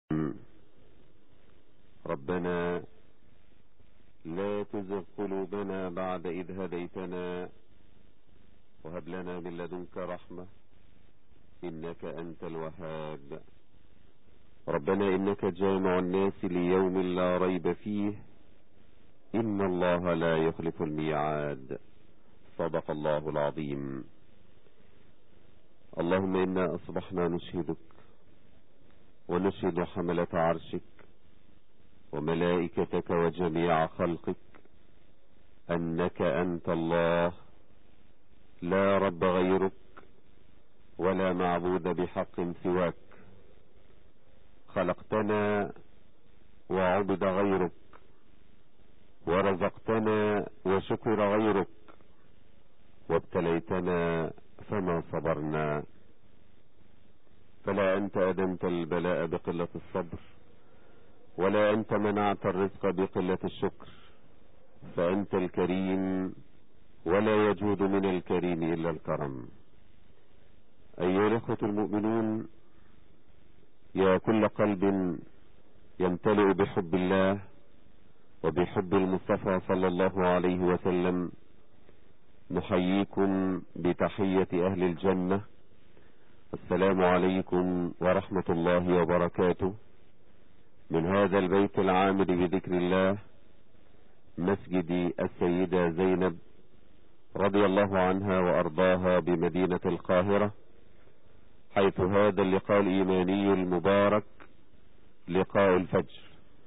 ربنا لا تزغ قلوبنا بعد إذ هديتنا وهب لنا من لدنك رحمة إنك أنت الوهاب. ربنا إنك جامع الناس ليوم لا ريب فيه إن الله لا يخلف الميعاد. صدق الله العظيم. اللهم إنا أصبحنا نشهدك ونشهد حملة عرشك وملائكتك وجميع خلقك أنك أنت الله لا رب غيرك ولا معبود بحق سواك. خلقتنا وعبد غيرك ورزقتنا وشكر غيرك وابتليتنا فما صبرنا. فلا أنت أدمت البلاء بقلة الصبر ولا أنت منعت الرزق بقلة الشكر، فأنت الكريم ولا يجود من الكريم إلا الكرم. أيها الأخوة المؤمنون، يا كل قلب يمتلئ بحب الله وبحب المصطفى صلى الله عليه وسلم، نحييكم بتحية أهل الجنة. السلام عليكم ورحمة الله وبركاته من هذا البيت العامر بذكر الله، مسجد السيدة زينب رضي الله عنها وأرضاها بمدينة القاهرة، حيث هذا اللقاء الإيماني المبارك لقاء الفجر.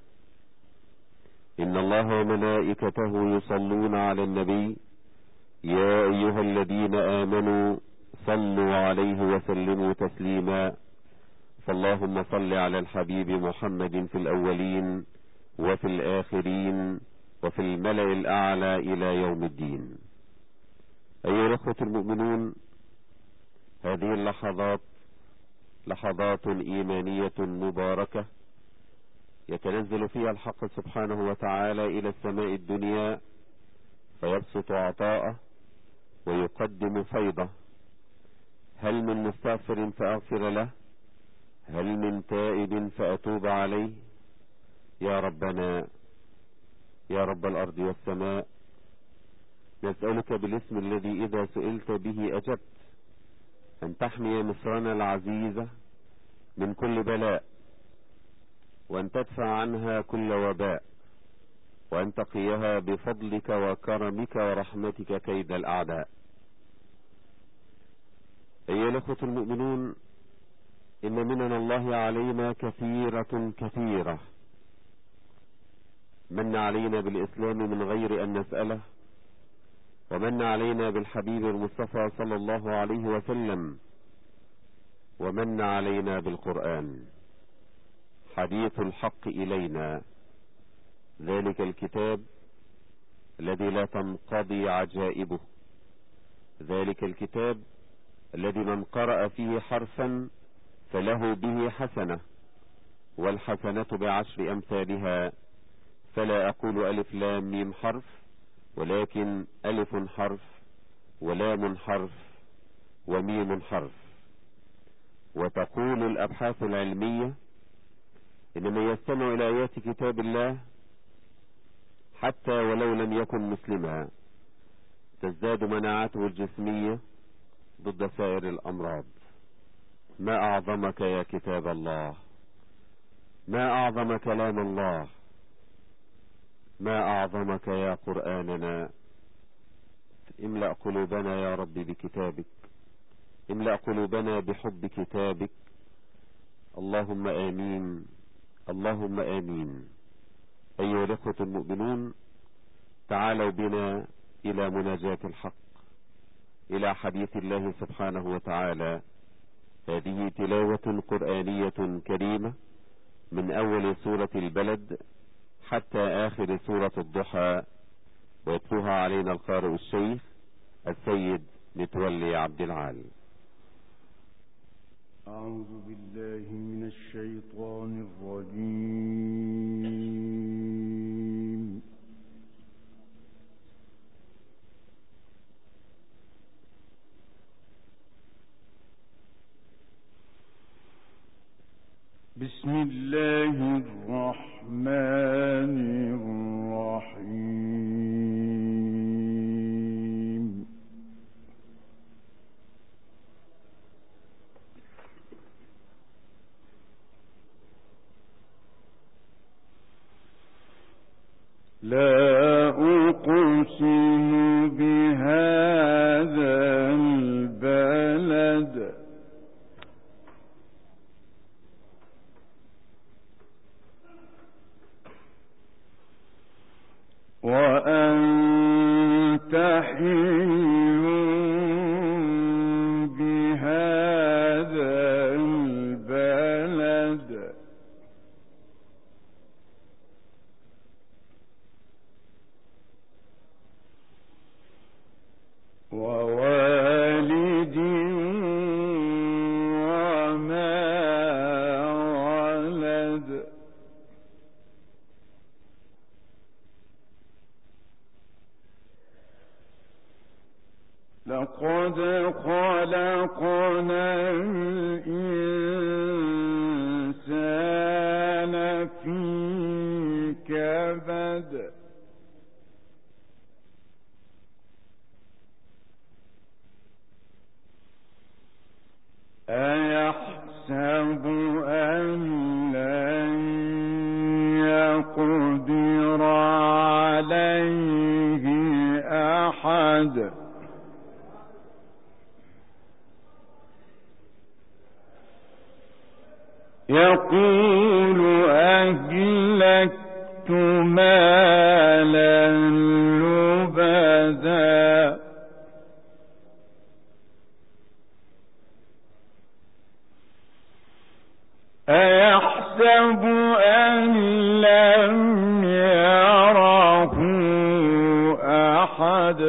إن الله وملائكته يصلون على النبي يا أيها الذين آمنوا صلوا عليه وسلموا تسليما. فاللهم صل على الحبيب محمد في الأولين وفي الآخرين وفي الملأ الأعلى إلى يوم الدين. أيها الأخوة المؤمنون، هذه اللحظات لحظات إيمانية مباركة يتنزل فيها الحق سبحانه وتعالى إلى السماء الدنيا فيبسط عطاءه ويقدم فيضه. هل من مستغفر فأغفر له؟ هل من تائب فأتوب عليه؟ يا ربنا يا رب الأرض والسماء، نسألك بالاسم الذي إذا سئلت به أجبت أن تحمي مصرنا العزيزة من كل بلاء، وأن تدفع عنها كل وباء، وأن تقيها بفضلك وكرمك ورحمتك كيد الأعداء. أيها الأخوة المؤمنون، إن منن الله علينا كثيرة كثيرة. من علينا بالإسلام من غير أن نسأله، ومن علينا بالحبيب المصطفى صلى الله عليه وسلم، ومن علينا بالقرآن حديث الحق إلينا، ذلك الكتاب الذي لا تنقضي عجائبه، ذلك الكتاب الذي من قرأ فيه حرفا فله به حسنة، والحسنة بعشر أمثالها. فلا أقول ألف لام ميم حرف، ولكن ألف حرف ولام حرف وميم حرف. وتقول الأبحاث العلمية إن من يستمع إلى آيات كتاب الله حتى ولو لم يكن مسلما تزداد مناعته الجسمية ضد سائر الأمراض. ما أعظمك يا كتاب الله، ما أعظم كلام الله، ما أعظمك يا قرآننا. املأ قلوبنا يا رب بكتابك، املأ قلوبنا بحب كتابك. اللهم آمين، اللهم آمين. أيها الأخوة المؤمنون، تعالوا بنا إلى مناجاة الحق، إلى حديث الله سبحانه وتعالى. هذه تلاوة قرآنية كريمة من أول سورة البلد حتى آخر سورة الضحى، ويتلوها علينا القارئ الشيخ السيد متولي عبد العال. أعوذ بالله من الشيطان الرجيم. بسم الله الله الرحمن الرحيم. لا أقسم بهذا البلد وأنت حل بهذا البلد ووالد وما ولد. لقد خلقنا الإنسان في كبد. أيحسب أن لن يقدر عليه أحد. يقول أهلكت مالا لبدا. أيحسب أن لم يره أحد.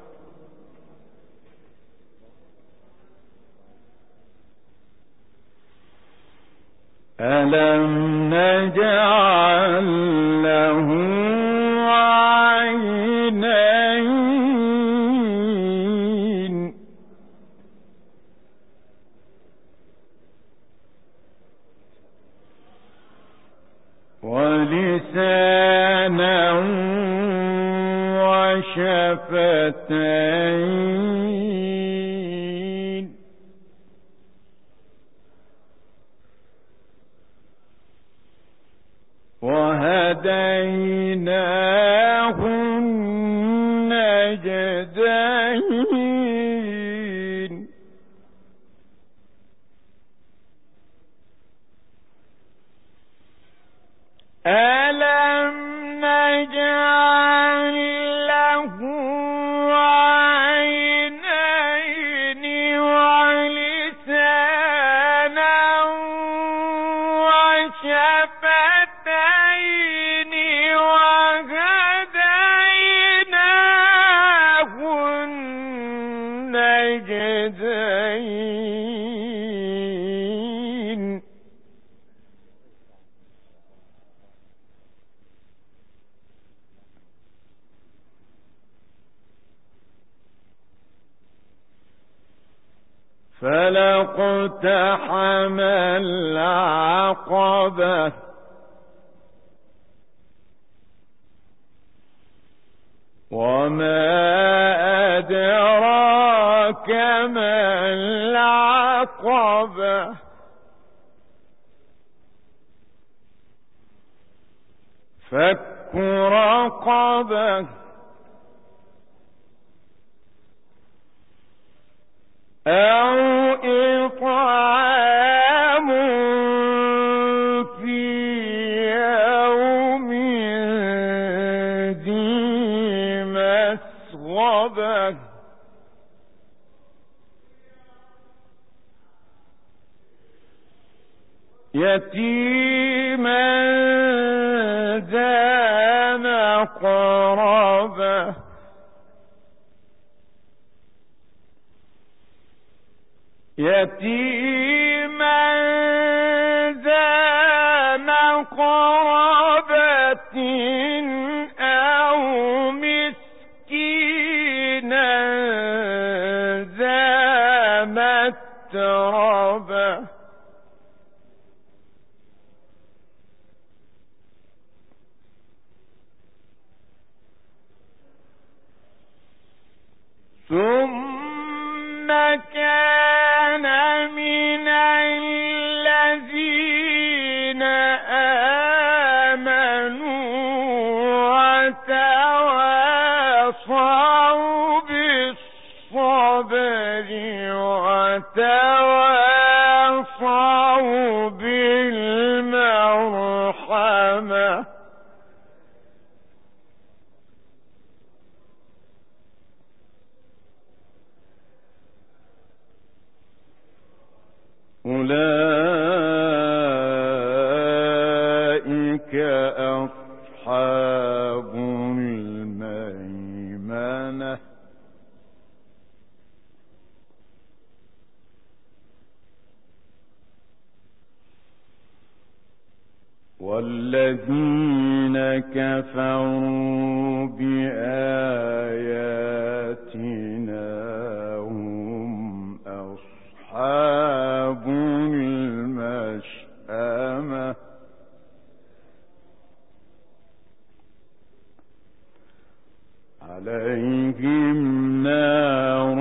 ألم نجعل له عينين ولسانا وشفتين وهديناه النجدين. ألم نجعل له عينين ولسانا وشفتين وهديناه النجدين. فلاقتحم العقبة وما أدراك ما العقبة. فك رقبة أو إطعام في يوم ذي مسغبة يتيما ذا مقربة يتيما ذا مقربة أو مسكينا ذا متربة ثم كان من الذين آمنوا وتواصوا بالصبر وتواصوا بالمرحمة أولئك أصحاب الميمنة والذين كفروا بآياتنا هم أصحاب المشأمة عليهم نار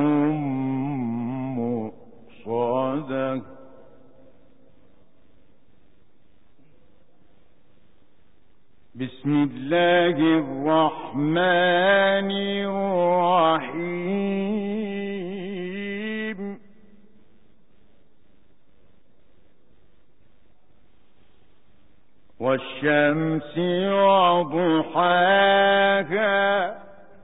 مؤصدة بسم الله الرحمن الرحيم والشمس وضحاها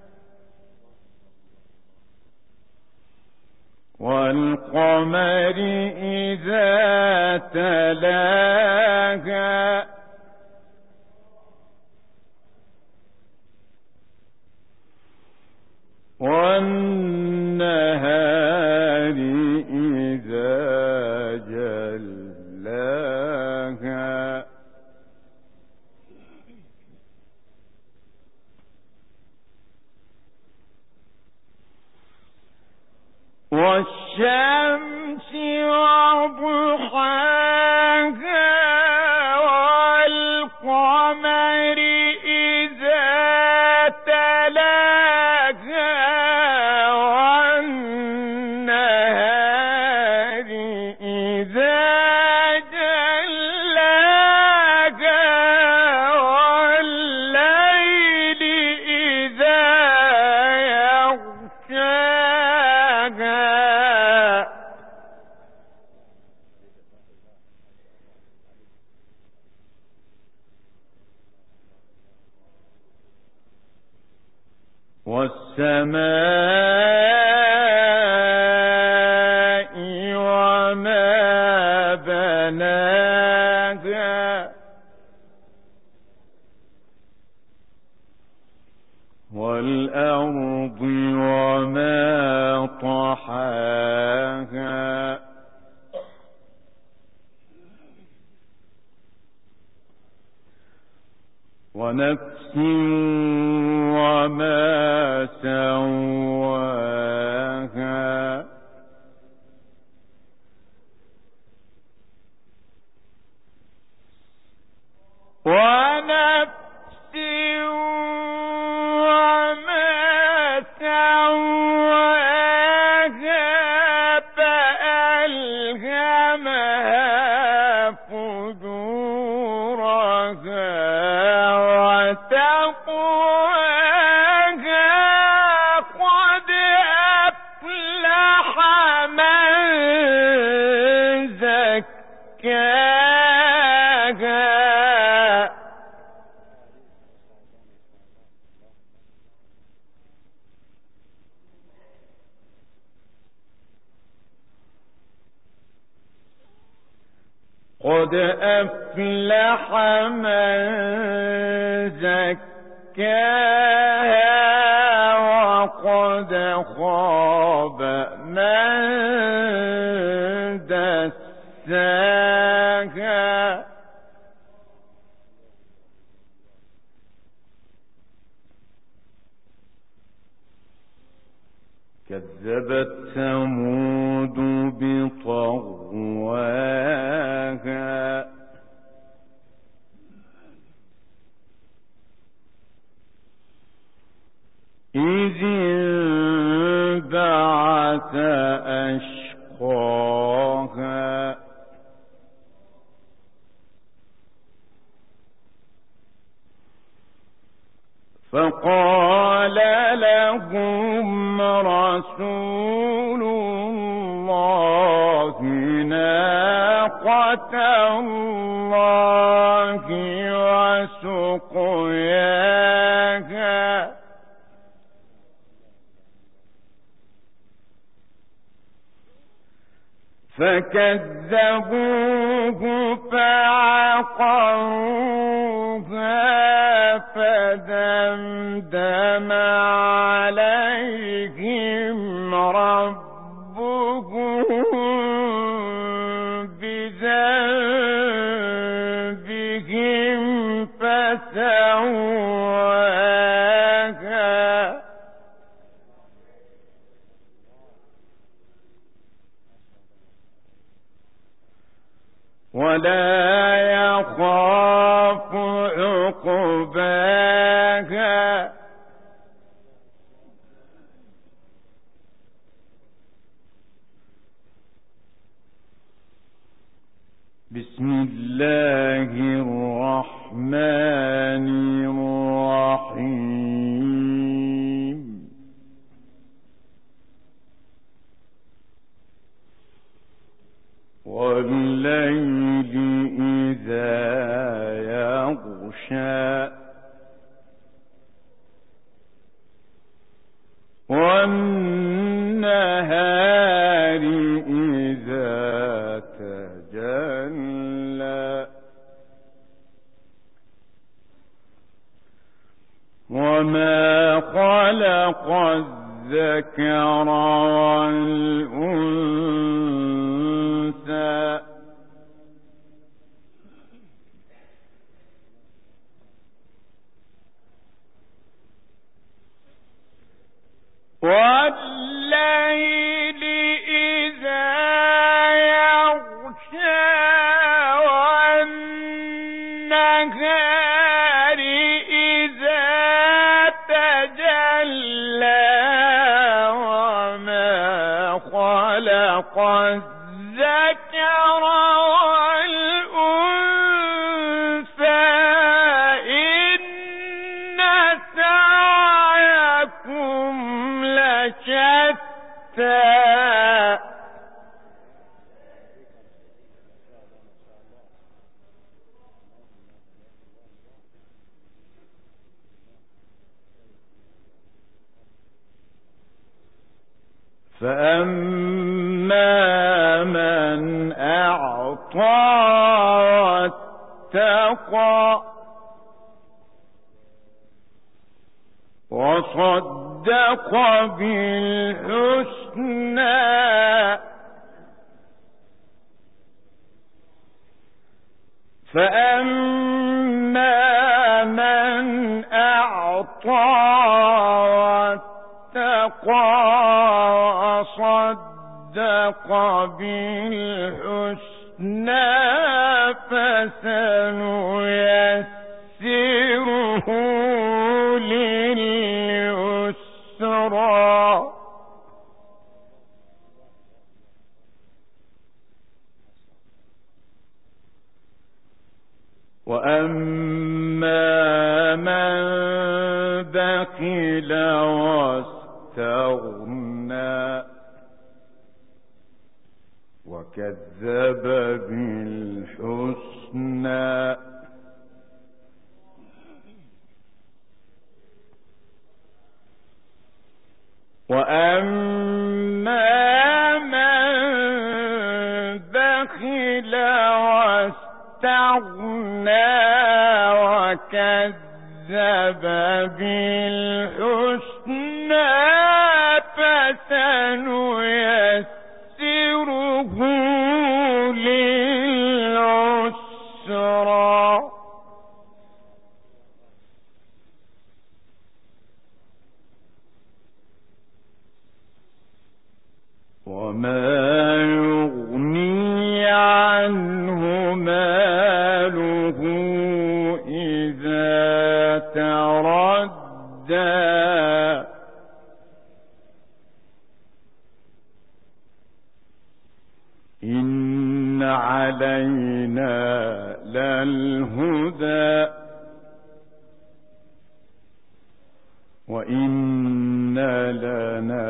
والقمر إذا تلاها والنهار إذا جلاها والشمس وضحاها والقمر إذا تلاها والنهار إذا جلاها والليل إذا يغشاها والسماء وما بناها والأرض وما طحاها ونفس وما سواها ونفس وما سواها فألهمها فجورها وتقواها قد أفلح من زكاها قد أفلح من زكاها وقد خاب من دساها كذبت ثمود بطغواها إذ انبعث فقال لهم رسول الله ناقة الله وسقياها فكذبوه فعقروها فدمدم عليهم ربهم بذنبهم فسواها ولا يخاف عقباها بسم الله الرحمن الرحيم والليل إذا يغشى والنهار إذا تجلى وما خلق الذكر والأنثى والليل إذا يغشى والنهار إذا تجلى وما خلق الذكر والأنثى إن سعيكم لشتى فأما من أعطى واتقى وصدق بالحسنى فأما من أعطى واتقى وصدق بالحسنى فسنيسره لليسرى وأما من بخل واستغنى وكذب بالحسنى وأما من بخل واستغنى وكذب بالحسنى فسنيسره للعسرى وما يغني عنه ماله إذا تردى إن علينا للهدى وإن لنا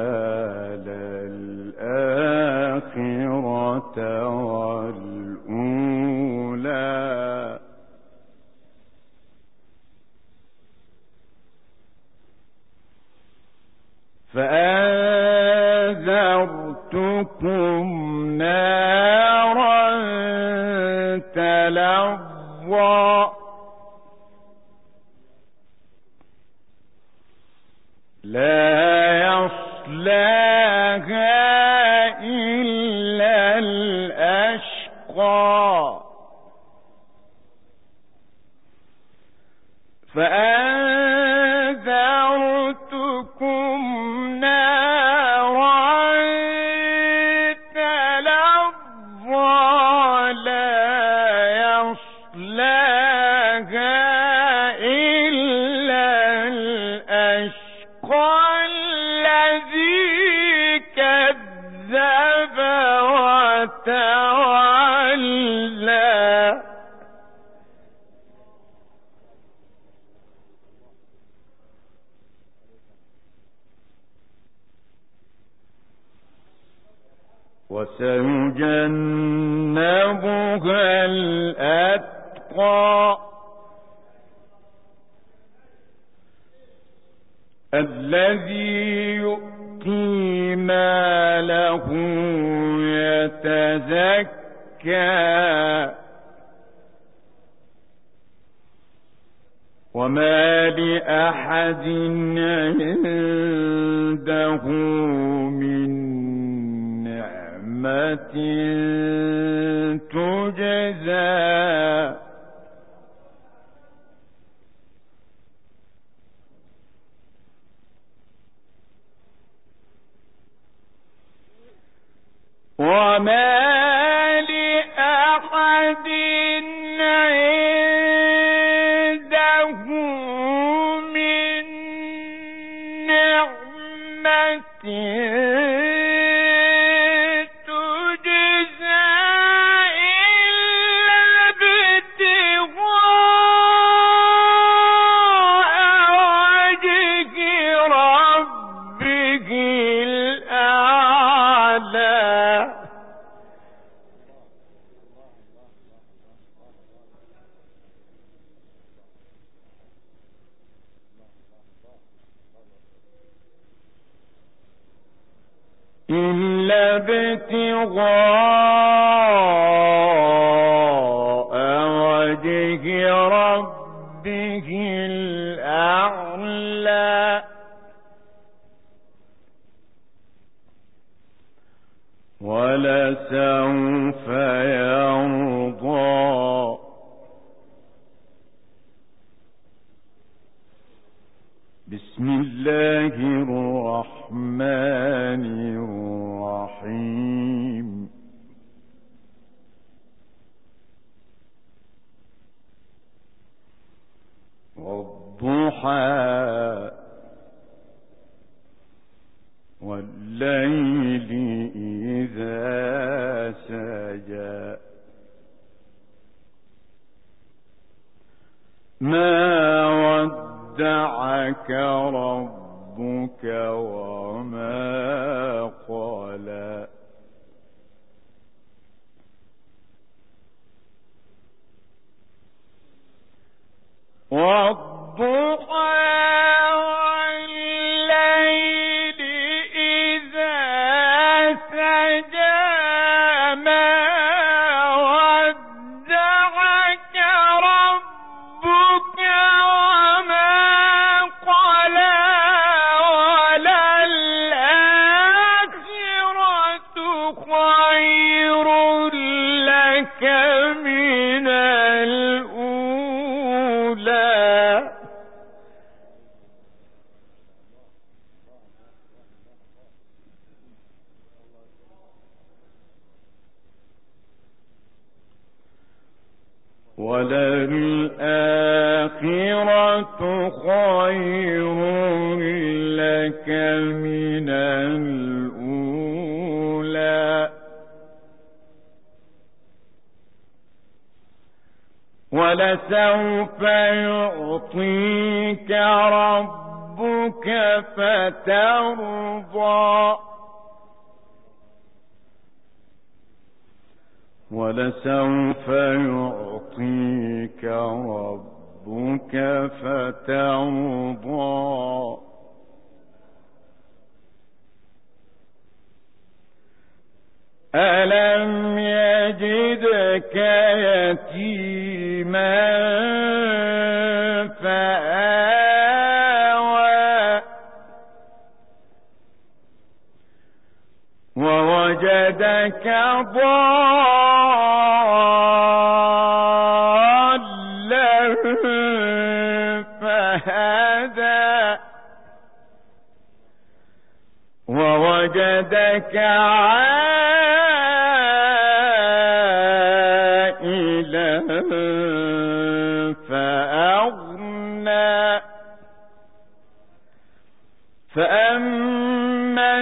للآخرة والأولى فأنذرتكم نارا تلظى لا يصلاها إلا الأشقى فأنذرتكم نارا تلظى لا يصلاها إلا الأشقى الذي كذب وتولى وسيجنبها الأتقى الذي يؤتي ماله يتزكى وما لأحد عنده من نعمة تجزى وما لأحد عنده من نعمة تجزى إلا ابتغاء وجه ربه الأعلى إلا ابتغاء وجه ربه الأعلى ولسوف يرضى بسم الله الرحمن الرحيم والضحى والليل إذا سجى ما ودعك ربك وما قلى والضحى والليل إذا سجى ما ودعك ربك وما قلى وللآخرة خير لك من الأولى وللآخرة خير لك من الأولى ولسوف يعطيك ربك ربك فترضى ولسوف يعطيك ربك فترضى ألم يجدك يتيما فآوى ووجدك ضالا فهدى ووجدك عائلا فأغنى فأما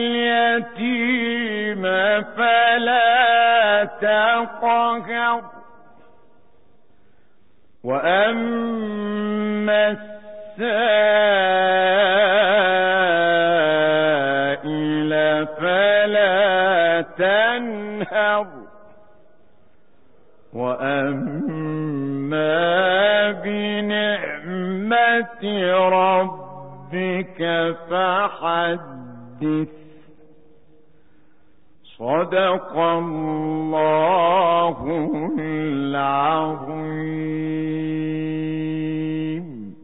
اليتيم فلا تقهر وأما السائل فلا تنهر وأما بنعمة ربك فحدث صدق الله العظيم.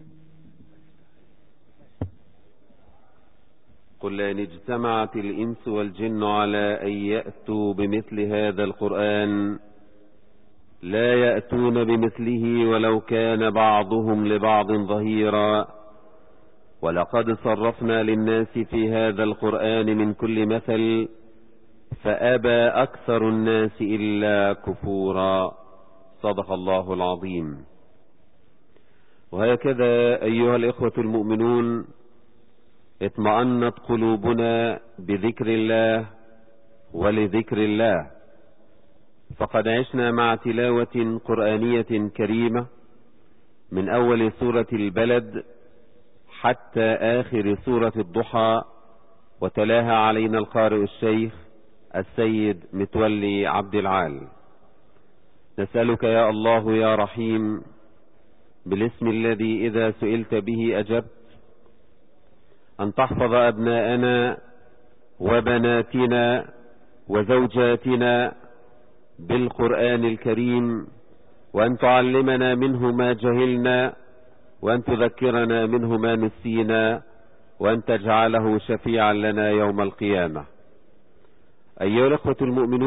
قل لئن اجتمعت الإنس والجن على أن يأتوا بمثل هذا القرآن لا يأتون بمثله ولو كان بعضهم لبعض ظهيرا ولقد صرفنا للناس في هذا القرآن من كل مثل فأبى أكثر الناس إلا كفورا. صدق الله العظيم. وهكذا أيها الإخوة المؤمنون اطمأنت قلوبنا بذكر الله ولذكر الله، فقد عشنا مع تلاوة قرآنية كريمة من أول سورة البلد حتى آخر سورة الضحى، وتلاها علينا القارئ الشيخ السيد متولي عبد العال. نسألك يا الله يا رحيم بالاسم الذي إذا سئلت به أجبت أن تحفظ أبناءنا وبناتنا وزوجاتنا بالقرآن الكريم، وأن تعلمنا منه ما جهلنا، وأن تذكرنا منه ما نسينا، وأن تجعله شفيعا لنا يوم القيامة. أيها الأخوة المؤمنون